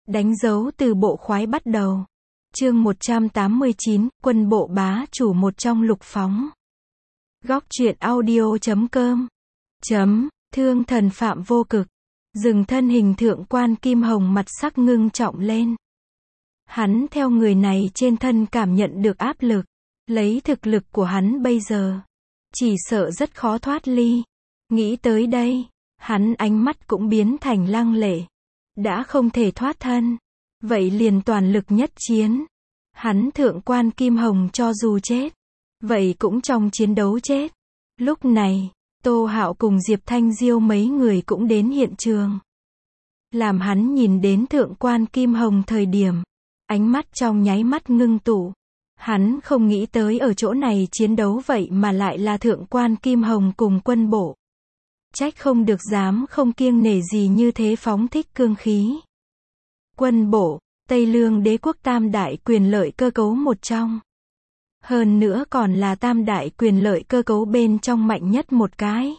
Đánh dấu từ bộ khoái bắt đầu. Chương 189, quân bộ bá chủ một trong lục phóng. Góc truyện audio.com. Thương thần Phạm Vô Cực. Dừng thân hình thượng quan Kim Hồng mặt sắc ngưng trọng lên. Hắn theo người này trên thân cảm nhận được áp lực. Lấy thực lực của hắn bây giờ, chỉ sợ rất khó thoát ly. Nghĩ tới đây, hắn ánh mắt cũng biến thành lăng lệ. Đã không thể thoát thân, vậy liền toàn lực nhất chiến. Hắn thượng quan Kim Hồng cho dù chết, vậy cũng trong chiến đấu chết. Lúc này, Tô Hạo cùng Diệp Thanh Diêu mấy người cũng đến hiện trường. Làm hắn nhìn đến thượng quan Kim Hồng thời điểm, ánh mắt trong nháy mắt ngưng tụ. Hắn không nghĩ tới ở chỗ này chiến đấu vậy mà lại là thượng quan Kim Hồng cùng quân bộ. Trách không được dám không kiêng nể gì như thế phóng thích cương khí. Quân bộ, Tây Lương đế quốc tam đại quyền lợi cơ cấu một trong. Hơn nữa còn là tam đại quyền lợi cơ cấu bên trong mạnh nhất một cái.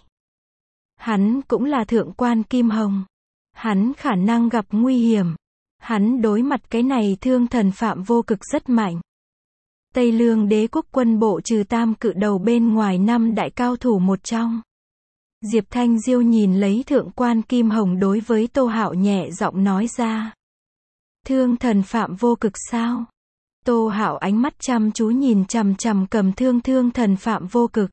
Hắn cũng là thượng quan Kim Hồng. Hắn khả năng gặp nguy hiểm. Hắn đối mặt cái này thương thần Phạm Vô Cực rất mạnh. Tây Lương đế quốc quân bộ trừ tam cự đầu bên ngoài năm đại cao thủ một trong. Diệp Thanh Diêu nhìn lấy thượng quan Kim Hồng đối với Tô Hạo nhẹ giọng nói ra. Thương thần Phạm Vô Cực sao? Tô Hạo ánh mắt chăm chú nhìn chằm chằm cầm thương thần Phạm Vô Cực.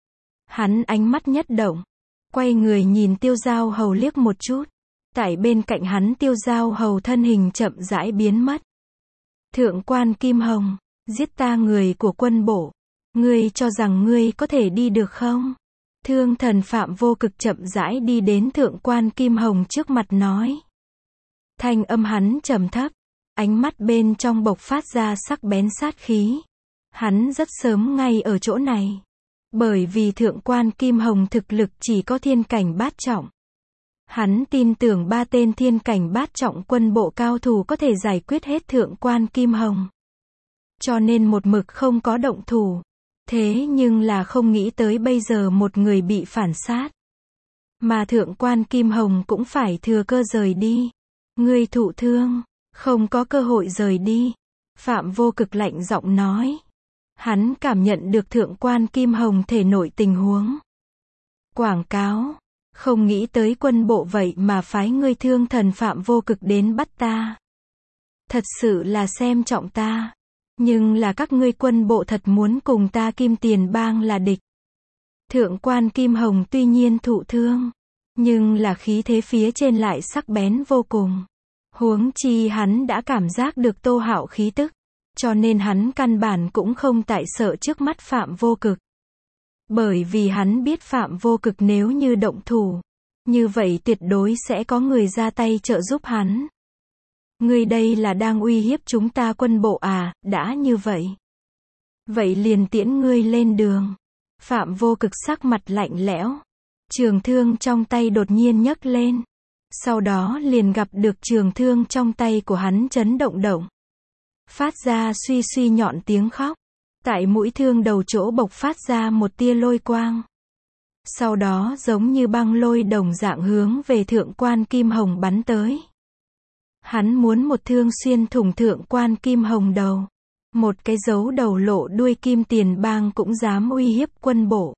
Hắn ánh mắt nhất động, quay người nhìn Tiêu Giao Hầu liếc một chút. Tại bên cạnh hắn Tiêu Giao Hầu thân hình chậm rãi biến mất. Thượng quan Kim Hồng, giết ta người của quân bộ. Ngươi cho rằng ngươi có thể đi được không? Thương thần Phạm Vô Cực chậm rãi đi đến thượng quan Kim Hồng trước mặt nói. Thanh âm hắn trầm thấp, ánh mắt bên trong bộc phát ra sắc bén sát khí. Hắn rất sớm ngay ở chỗ này. Bởi vì thượng quan Kim Hồng thực lực chỉ có thiên cảnh bát trọng. Hắn tin tưởng ba tên thiên cảnh bát trọng quân bộ cao thủ có thể giải quyết hết thượng quan Kim Hồng. Cho nên một mực không có động thủ. Thế nhưng là không nghĩ tới bây giờ một người bị phản sát. Mà thượng quan Kim Hồng cũng phải thừa cơ rời đi. Ngươi thụ thương, không có cơ hội rời đi. Phạm Vô Cực lạnh giọng nói. Hắn cảm nhận được thượng quan Kim Hồng thể nội tình huống. Quảng cáo, không nghĩ tới quân bộ vậy mà phái ngươi thương thần Phạm Vô Cực đến bắt ta. Thật sự là xem trọng ta. Nhưng là các ngươi quân bộ thật muốn cùng ta Kim Tiền Bang là địch. Thượng quan Kim Hồng tuy nhiên thụ thương, nhưng là khí thế phía trên lại sắc bén vô cùng. Huống chi hắn đã cảm giác được Tô Hạo khí tức, cho nên hắn căn bản cũng không tại sợ trước mắt Phạm Vô Cực. Bởi vì hắn biết Phạm Vô Cực nếu như động thủ, như vậy tuyệt đối sẽ có người ra tay trợ giúp hắn. Ngươi đây là đang uy hiếp chúng ta quân bộ à? Đã như vậy, vậy liền tiễn ngươi lên đường. Phạm Vô Cực sắc mặt lạnh lẽo, trường thương trong tay đột nhiên nhấc lên. Sau đó liền gặp được trường thương trong tay của hắn chấn động động. Phát ra suy suy nhọn tiếng khóc. Tại mũi thương đầu chỗ bộc phát ra một tia lôi quang. Sau đó giống như băng lôi đồng dạng hướng về thượng quan Kim Hồng bắn tới. Hắn muốn một thương xuyên thủng thượng quan Kim Hồng đầu. Một cái dấu đầu lộ đuôi Kim Tiền Bang cũng dám uy hiếp quân bộ.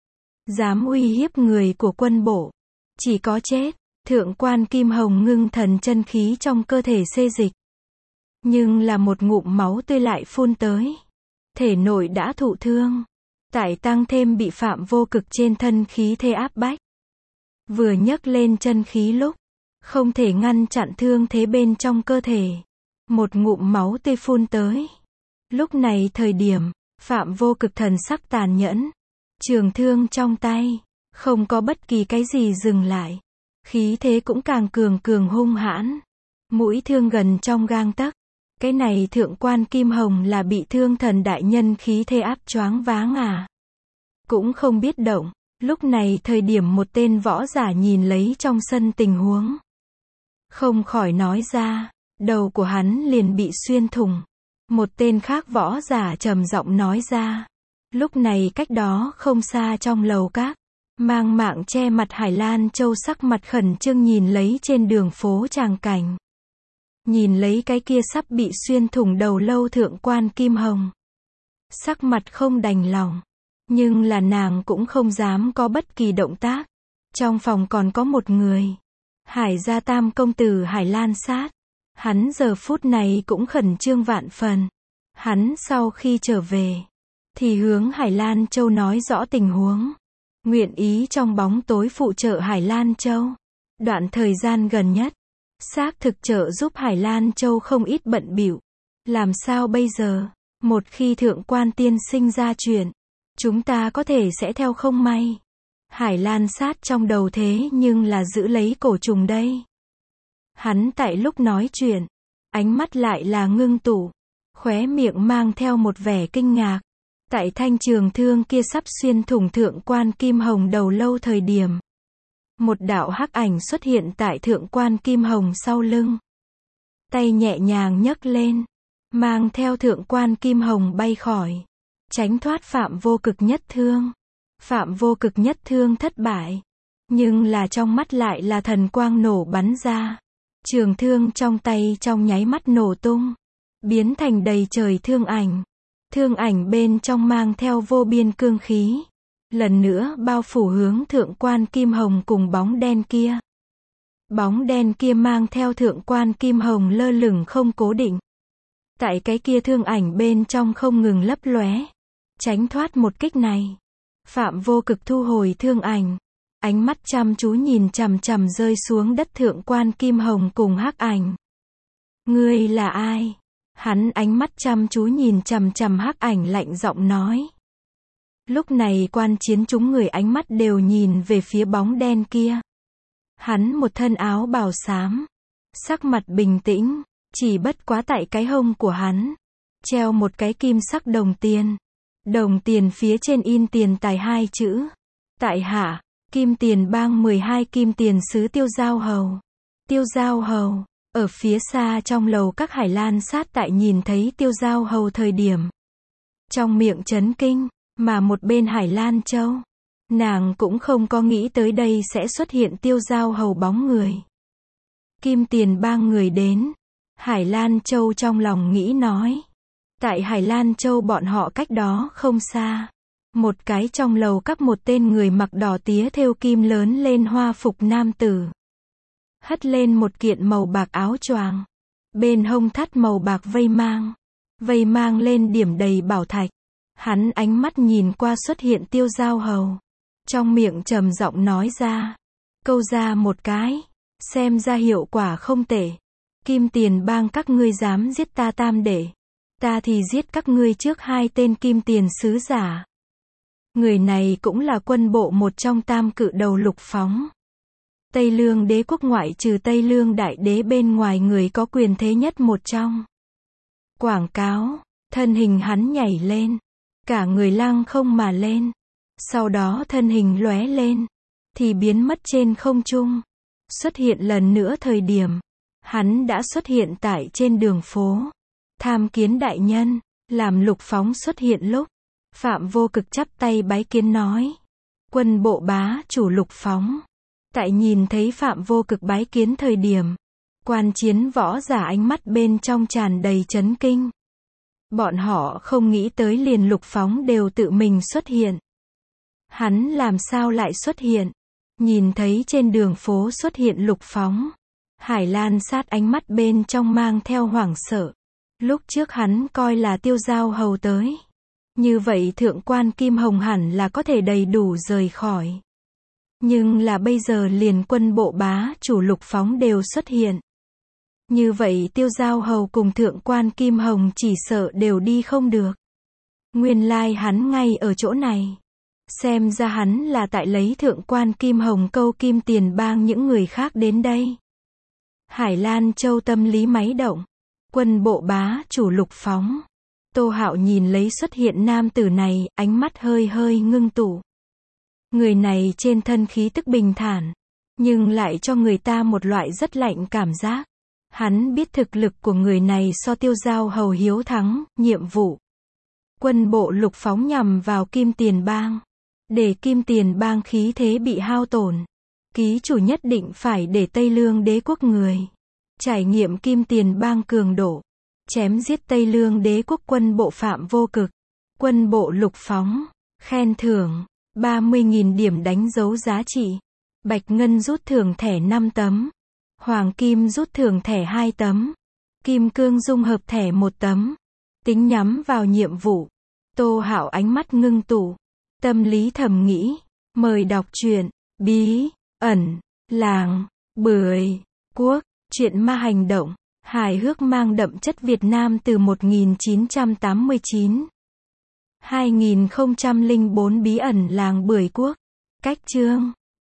Dám uy hiếp người của quân bộ. Chỉ có chết. Thượng quan Kim Hồng ngưng thần chân khí trong cơ thể xê dịch. Nhưng là một ngụm máu tươi lại phun tới. Thể nội đã thụ thương. Tại tăng thêm bị Phạm Vô Cực trên thân khí thế áp bách. Vừa nhấc lên chân khí lúc, không thể ngăn chặn thương thế bên trong cơ thể. Một ngụm máu tươi phun tới. Lúc này thời điểm, Phạm Vô Cực thần sắc tàn nhẫn. Trường thương trong tay, không có bất kỳ cái gì dừng lại. Khí thế cũng càng cường hung hãn. Mũi thương gần trong gang tấc. Cái này thượng quan Kim Hồng là bị thương thần đại nhân khí thế áp choáng váng à? Cũng không biết động. Lúc này thời điểm một tên võ giả nhìn lấy trong sân tình huống. Không khỏi nói ra, đầu của hắn liền bị xuyên thủng. Một tên khác võ giả trầm giọng nói ra. Lúc này cách đó không xa trong lầu các, mang mạng che mặt Hải Lan Châu sắc mặt khẩn trương nhìn lấy trên đường phố tràng cảnh. nhìn lấy cái kia sắp bị xuyên thủng đầu lâu thượng quan Kim Hồng. Sắc mặt không đành lòng, nhưng là nàng cũng không dám có bất kỳ động tác. Trong phòng còn có một người, Hải gia tam công tử Hải Lan Sát. Hắn giờ phút này cũng khẩn trương vạn phần. Hắn sau khi trở về, thì hướng Hải Lan Châu nói rõ tình huống. Nguyện ý trong bóng tối phụ trợ Hải Lan Châu. Đoạn thời gian gần nhất, xác thực trợ giúp Hải Lan Châu không ít bận bịu. Làm sao bây giờ? Một khi thượng quan tiên sinh ra chuyện, chúng ta có thể sẽ theo không may. Hải Lan Sát trong đầu thế nhưng là giữ lấy cổ trùng đây. Hắn tại lúc nói chuyện, ánh mắt lại là ngưng tụ, khóe miệng mang theo một vẻ kinh ngạc. Tại thanh trường thương kia sắp xuyên thủng thượng quan Kim Hồng đầu lâu thời điểm, một đạo hắc ảnh xuất hiện tại thượng quan Kim Hồng sau lưng. Tay nhẹ nhàng nhấc lên, mang theo thượng quan Kim Hồng bay khỏi, tránh thoát Phạm Vô Cực nhất thương. Phạm Vô Cực nhất thương thất bại, nhưng là trong mắt lại là thần quang nổ bắn ra. Trường thương trong tay trong nháy mắt nổ tung, biến thành đầy trời thương ảnh. Thương ảnh bên trong mang theo vô biên cương khí, lần nữa bao phủ hướng thượng quan Kim Hồng cùng bóng đen kia. Bóng đen kia mang theo thượng quan Kim Hồng lơ lửng không cố định. Tại cái kia thương ảnh bên trong không ngừng lấp lóe, tránh thoát một kích này. Phạm Vô Cực thu hồi thương ảnh, ánh mắt chăm chú nhìn chằm chằm rơi xuống đất thượng quan Kim Hồng cùng hắc ảnh. Ngươi là ai? Hắn ánh mắt chăm chú nhìn chằm chằm hắc ảnh lạnh giọng nói. Lúc này quan chiến chúng người ánh mắt đều nhìn về phía bóng đen kia. Hắn một thân áo bào xám, sắc mặt bình tĩnh, chỉ bất quá tại cái hông của hắn treo một cái kim sắc đồng tiền. Đồng tiền phía trên in tiền tài 2 chữ. Tại hạ, Kim Tiền Bang 12 Kim Tiền sứ Tiêu Giao Hầu. Tiêu Giao Hầu, ở phía xa trong lầu các Hải Lan Sát tại nhìn thấy Tiêu Giao Hầu thời điểm, trong miệng chấn kinh, mà một bên Hải Lan Châu, nàng cũng không có nghĩ tới đây sẽ xuất hiện Tiêu Giao Hầu bóng người. Kim Tiền Bang người đến, Hải Lan Châu trong lòng nghĩ nói. Tại Hải Lan Châu bọn họ cách đó không xa, một cái trong lầu các một tên người mặc đỏ tía thêu kim lớn lên hoa phục nam tử, hất lên một kiện màu bạc áo choàng, bên hông thắt màu bạc vây mang lên điểm đầy bảo thạch. Hắn ánh mắt nhìn qua xuất hiện Tiêu Giao Hầu, trong miệng trầm giọng nói ra, câu ra một cái, xem ra hiệu quả không tệ. Kim Tiền Bang các ngươi dám giết ta tam đệ, ta thì giết các ngươi trước 2 tên Kim Tiền sứ giả. Người này cũng là quân bộ một trong tam cự đầu Lục Phóng. Tây Lương đế quốc ngoại trừ Tây Lương đại đế bên ngoài người có quyền thế nhất một trong. Quảng cáo, thân hình hắn nhảy lên, cả người lăng không mà lên. Sau đó thân hình lóe lên, thì biến mất trên không trung. Xuất hiện lần nữa thời điểm, hắn đã xuất hiện tại trên đường phố. Tham kiến đại nhân, làm Lục Phóng xuất hiện lúc, Phạm Vô Cực chắp tay bái kiến nói. Quân bộ bá chủ Lục Phóng. Tại nhìn thấy Phạm Vô Cực bái kiến thời điểm, quan chiến võ giả ánh mắt bên trong tràn đầy chấn kinh. Bọn họ không nghĩ tới liền Lục Phóng đều tự mình xuất hiện. Hắn làm sao lại xuất hiện? Nhìn thấy trên đường phố xuất hiện Lục Phóng, Hải Lan Sát ánh mắt bên trong mang theo hoảng sợ. Lúc trước hắn coi là Tiêu Giao Hầu tới, như vậy thượng quan Kim Hồng hẳn là có thể đầy đủ rời khỏi. Nhưng là bây giờ liền quân bộ bá chủ Lục Phóng đều xuất hiện. Như vậy Tiêu Giao Hầu cùng thượng quan Kim Hồng chỉ sợ đều đi không được. Nguyên lai hắn ngay ở chỗ này. Xem ra hắn là tại lấy thượng quan Kim Hồng câu Kim Tiền Bang những người khác đến đây. Hải Lan Châu tâm lý máy động. Quân bộ bá chủ Lục Phóng. Tô Hạo nhìn lấy xuất hiện nam tử này, ánh mắt hơi hơi ngưng tụ. Người này trên thân khí tức bình thản, nhưng lại cho người ta một loại rất lạnh cảm giác. Hắn biết thực lực của người này so Tiêu Giao Hầu hiếu thắng, nhiệm vụ. Quân bộ Lục Phóng nhằm vào Kim Tiền Bang. Để Kim Tiền Bang khí thế bị hao tổn. Ký chủ nhất định phải để Tây Lương đế quốc người Trải nghiệm kim tiền bang cường độ. Chém giết Tây Lương đế quốc quân bộ Phạm Vô Cực. Quân bộ Lục Phóng. Khen thưởng. 30.000 điểm đánh dấu giá trị. Bạch ngân rút thưởng thẻ 5 tấm. Hoàng kim rút thưởng thẻ 2 tấm. Kim cương dung hợp thẻ 1 tấm. Tính nhắm vào nhiệm vụ. Tô Hạo ánh mắt ngưng tụ. Tâm lý thầm nghĩ. Mời đọc truyện. Bí ẩn làng Bưởi Quốc. Truyện ma hành động. Hài hước mang đậm chất Việt Nam từ 1989. 2004 Bí ẩn làng Bưởi Quốc. Cách chương.